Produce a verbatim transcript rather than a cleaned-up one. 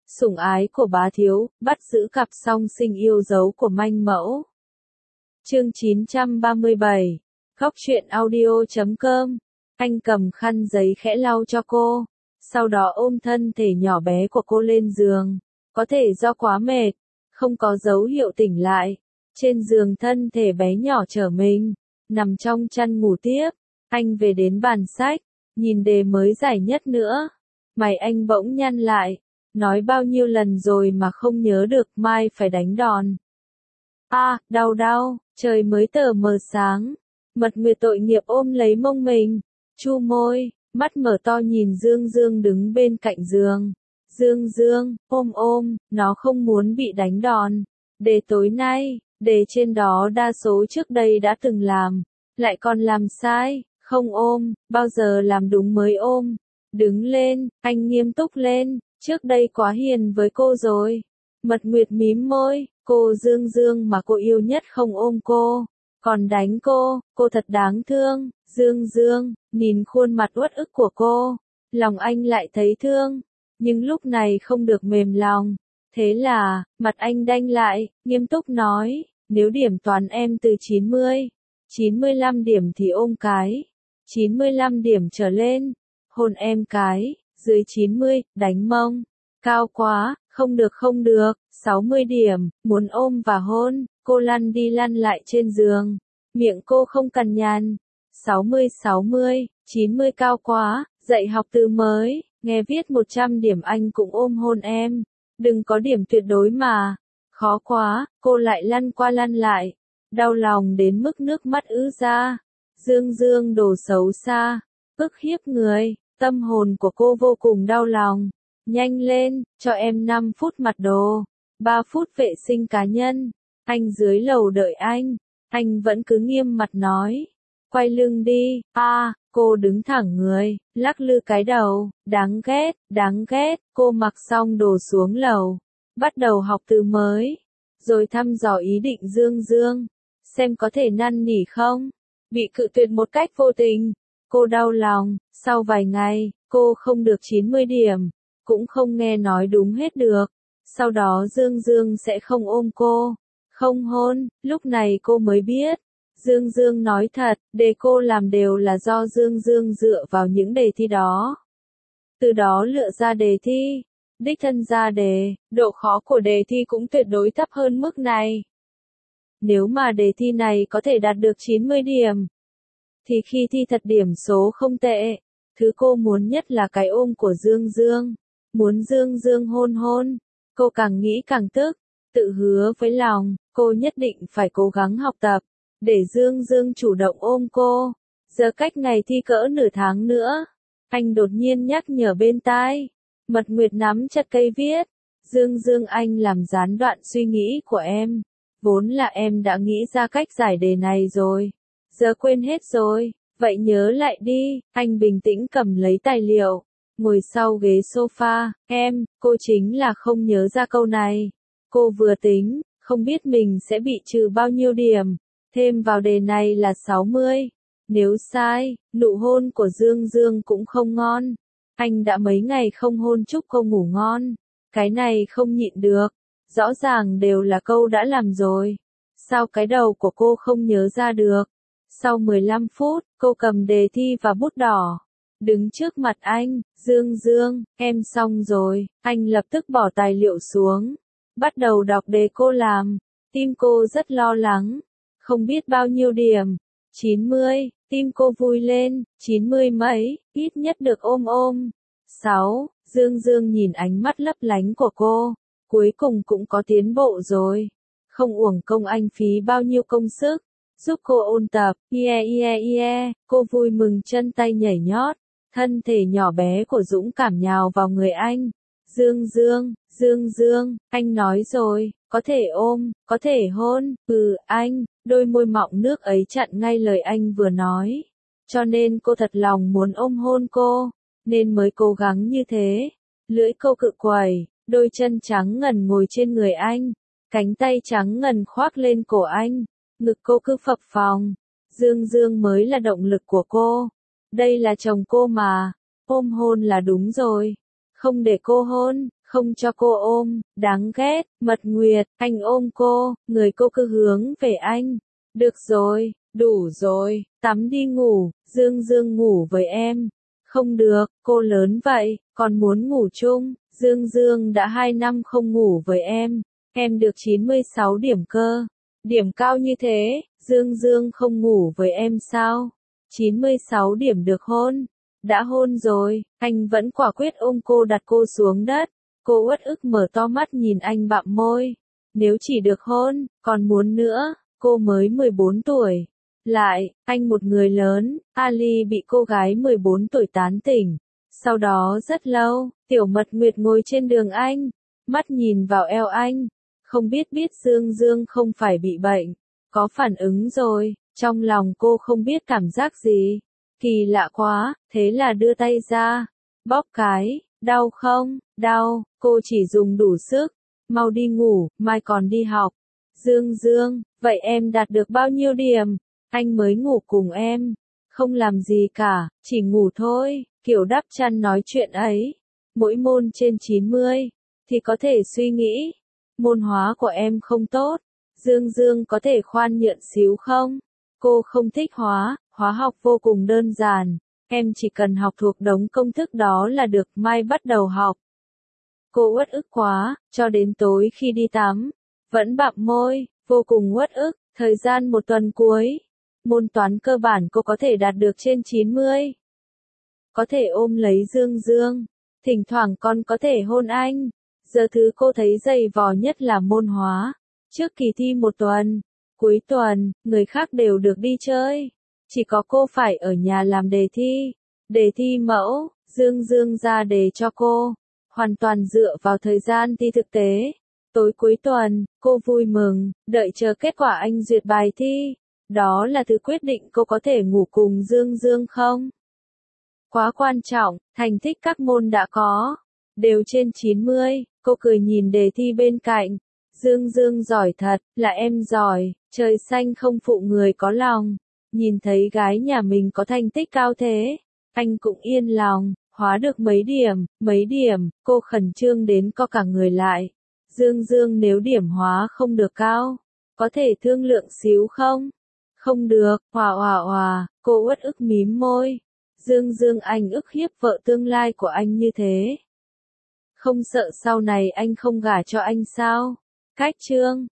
sủng ái của bá thiếu, bắt giữ cặp song sinh yêu dấu của manh mẫu. Chương chín trăm ba mươi bảy, Góc truyện audio chấm com. Anh cầm khăn giấy khẽ lau cho cô, sau đó ôm thân thể nhỏ bé của cô lên giường. Có thể do quá mệt, không có dấu hiệu tỉnh lại. Trên giường thân thể bé nhỏ trở mình, nằm trong chăn ngủ tiếp. Anh về đến bàn sách, nhìn đề mới giải nhất nữa. Mày anh bỗng nhăn lại, nói bao nhiêu lần rồi mà không nhớ được, mai phải đánh đòn. A, à, đau đau, trời mới tờ mờ sáng. Mật Nguyệt tội nghiệp ôm lấy mông mình, chu môi, mắt mở to nhìn Dương Dương đứng bên cạnh giường. Dương Dương, ôm ôm, nó không muốn bị đánh đòn. Đề tối nay, đề trên đó đa số trước đây đã từng làm, lại còn làm sai, không ôm, bao giờ làm đúng mới ôm. Đứng lên, anh nghiêm túc lên, trước đây quá hiền với cô rồi. Mật Nguyệt mím môi, cô Dương Dương mà cô yêu nhất không ôm cô, còn đánh cô, cô thật đáng thương. Dương Dương, nhìn khuôn mặt uất ức của cô, lòng anh lại thấy thương, nhưng lúc này không được mềm lòng. Thế là, mặt anh đanh lại, nghiêm túc nói, nếu điểm toán em từ chín mươi, chín mươi lăm điểm thì ôm cái, chín mươi lăm điểm trở lên, hôn em cái, dưới chín mươi, đánh mông. Cao quá, không được không được, sáu mươi điểm, muốn ôm và hôn, cô lăn đi lăn lại trên giường, miệng cô không cằn nhằn. sáu mươi sáu mươi, chín mươi cao quá, dạy học từ mới, nghe viết một trăm điểm anh cũng ôm hôn em, đừng có điểm tuyệt đối mà. Khó quá, cô lại lăn qua lăn lại, đau lòng đến mức nước mắt ứ ra. Dương Dương đồ xấu xa, ức hiếp người, tâm hồn của cô vô cùng đau lòng. Nhanh lên, cho em năm phút mặt đồ, ba phút vệ sinh cá nhân. Anh dưới lầu đợi anh, anh vẫn cứ nghiêm mặt nói, quay lưng đi. A, à, cô đứng thẳng người, lắc lư cái đầu, đáng ghét, đáng ghét. Cô mặc xong đồ xuống lầu, bắt đầu học từ mới, rồi thăm dò ý định Dương Dương, xem có thể năn nỉ không. Bị cự tuyệt một cách vô tình, cô đau lòng. Sau vài ngày, cô không được chín mươi điểm, cũng không nghe nói đúng hết được. Sau đó Dương Dương sẽ không ôm cô, không hôn. Lúc này cô mới biết, Dương Dương nói thật, đề cô làm đều là do Dương Dương dựa vào những đề thi đó, từ đó lựa ra đề thi, đích thân ra đề. Độ khó của đề thi cũng tuyệt đối thấp hơn mức này. Nếu mà đề thi này có thể đạt được chín mươi điểm, thì khi thi thật điểm số không tệ. Thứ cô muốn nhất là cái ôm của Dương Dương, muốn Dương Dương hôn hôn. Cô càng nghĩ càng tức, tự hứa với lòng, cô nhất định phải cố gắng học tập, để Dương Dương chủ động ôm cô. Giờ cách ngày thi cỡ nửa tháng nữa, anh đột nhiên nhắc nhở bên tai. Mật Nguyệt nắm chặt cây viết, Dương Dương anh làm gián đoạn suy nghĩ của em. Vốn là em đã nghĩ ra cách giải đề này rồi, giờ quên hết rồi, vậy nhớ lại đi. Anh bình tĩnh cầm lấy tài liệu, ngồi sau ghế sofa. Em, cô chính là không nhớ ra câu này. Cô vừa tính, không biết mình sẽ bị trừ bao nhiêu điểm, thêm vào đề này là sáu mươi. Nếu sai, nụ hôn của Dương Dương cũng không ngon. Anh đã mấy ngày không hôn chúc cô ngủ ngon, cái này không nhịn được. Rõ ràng đều là câu đã làm rồi, sao cái đầu của cô không nhớ ra được. Sau mười lăm phút, cô cầm đề thi và bút đỏ, đứng trước mặt anh. Dương Dương, em xong rồi. Anh lập tức bỏ tài liệu xuống, bắt đầu đọc đề cô làm. Tim cô rất lo lắng, không biết bao nhiêu điểm. chín mươi, tim cô vui lên. chín mươi mấy, ít nhất được ôm ôm. sáu, Dương Dương nhìn ánh mắt lấp lánh của cô, cuối cùng cũng có tiến bộ rồi. Không uổng công anh phí bao nhiêu công sức, giúp cô ôn tập. Yeah yeah yeah, cô vui mừng chân tay nhảy nhót, thân thể nhỏ bé của dũng cảm nhào vào người anh. Dương Dương, Dương Dương, anh nói rồi, có thể ôm, có thể hôn. Ừ, anh. Đôi môi mọng nước ấy chặn ngay lời anh vừa nói. Cho nên cô thật lòng muốn ôm hôn cô, nên mới cố gắng như thế. Lưỡi cô cự quẩy, đôi chân trắng ngần ngồi trên người anh, cánh tay trắng ngần khoác lên cổ anh, ngực cô cứ phập phồng. Dương Dương mới là động lực của cô. Đây là chồng cô mà, ôm hôn là đúng rồi. Không để cô hôn, không cho cô ôm, đáng ghét, Mật Nguyệt, anh ôm cô, người cô cứ hướng về anh. Được rồi, đủ rồi, tắm đi ngủ, Dương Dương ngủ với em. Không được, cô lớn vậy, còn muốn ngủ chung, Dương Dương đã hai năm không ngủ với em, em được chín mươi sáu điểm cơ. Điểm cao như thế, Dương Dương không ngủ với em sao? chín mươi sáu điểm được hôn. Đã hôn rồi, anh vẫn quả quyết ôm cô đặt cô xuống đất. Cô uất ức mở to mắt nhìn anh bặm môi. Nếu chỉ được hôn, còn muốn nữa, cô mới mười bốn tuổi. Lại, anh một người lớn, Ali bị cô gái mười bốn tuổi tán tỉnh. Sau đó rất lâu, Tiểu Mật Nguyệt ngồi trên đường anh, mắt nhìn vào eo anh. Không biết biết Dương Dương không phải bị bệnh, có phản ứng rồi, trong lòng cô không biết cảm giác gì. Kỳ lạ quá, thế là đưa tay ra, bóp cái, đau không, đau, cô chỉ dùng đủ sức, mau đi ngủ, mai còn đi học. Dương Dương, vậy em đạt được bao nhiêu điểm? Anh mới ngủ cùng em, không làm gì cả, chỉ ngủ thôi, kiểu đắp chăn nói chuyện ấy. Mỗi môn trên chín mươi, thì có thể suy nghĩ, môn hóa của em không tốt, Dương Dương có thể khoan nhượng xíu không? Cô không thích hóa, hóa học vô cùng đơn giản, em chỉ cần học thuộc đống công thức đó là được, mai bắt đầu học. Cô uất ức quá, cho đến tối khi đi tắm, vẫn bặm môi, vô cùng uất ức, thời gian một tuần cuối. Môn toán cơ bản cô có thể đạt được trên chín mươi. Có thể ôm lấy Dương Dương, thỉnh thoảng còn có thể hôn anh. Giờ thứ cô thấy dày vò nhất là môn hóa. Trước kỳ thi một tuần, cuối tuần, người khác đều được đi chơi. Chỉ có cô phải ở nhà làm đề thi. Đề thi mẫu, Dương Dương ra đề cho cô. Hoàn toàn dựa vào thời gian thi thực tế. Tối cuối tuần, cô vui mừng, đợi chờ kết quả anh duyệt bài thi. Đó là thứ quyết định cô có thể ngủ cùng Dương Dương không. Quá quan trọng, thành tích các môn đã có, đều trên chín mươi, cô cười nhìn đề thi bên cạnh. Dương Dương giỏi thật, là em giỏi, trời xanh không phụ người có lòng. Nhìn thấy gái nhà mình có thành tích cao thế, anh cũng yên lòng, hóa được mấy điểm, mấy điểm, cô khẩn trương đến co cả người lại. Dương Dương nếu điểm hóa không được cao, có thể thương lượng xíu không? Không được, hòa hòa hòa, cô uất ức mím môi. Dương Dương anh ức hiếp vợ tương lai của anh như thế. Không sợ sau này anh không gả cho anh sao? Cách chương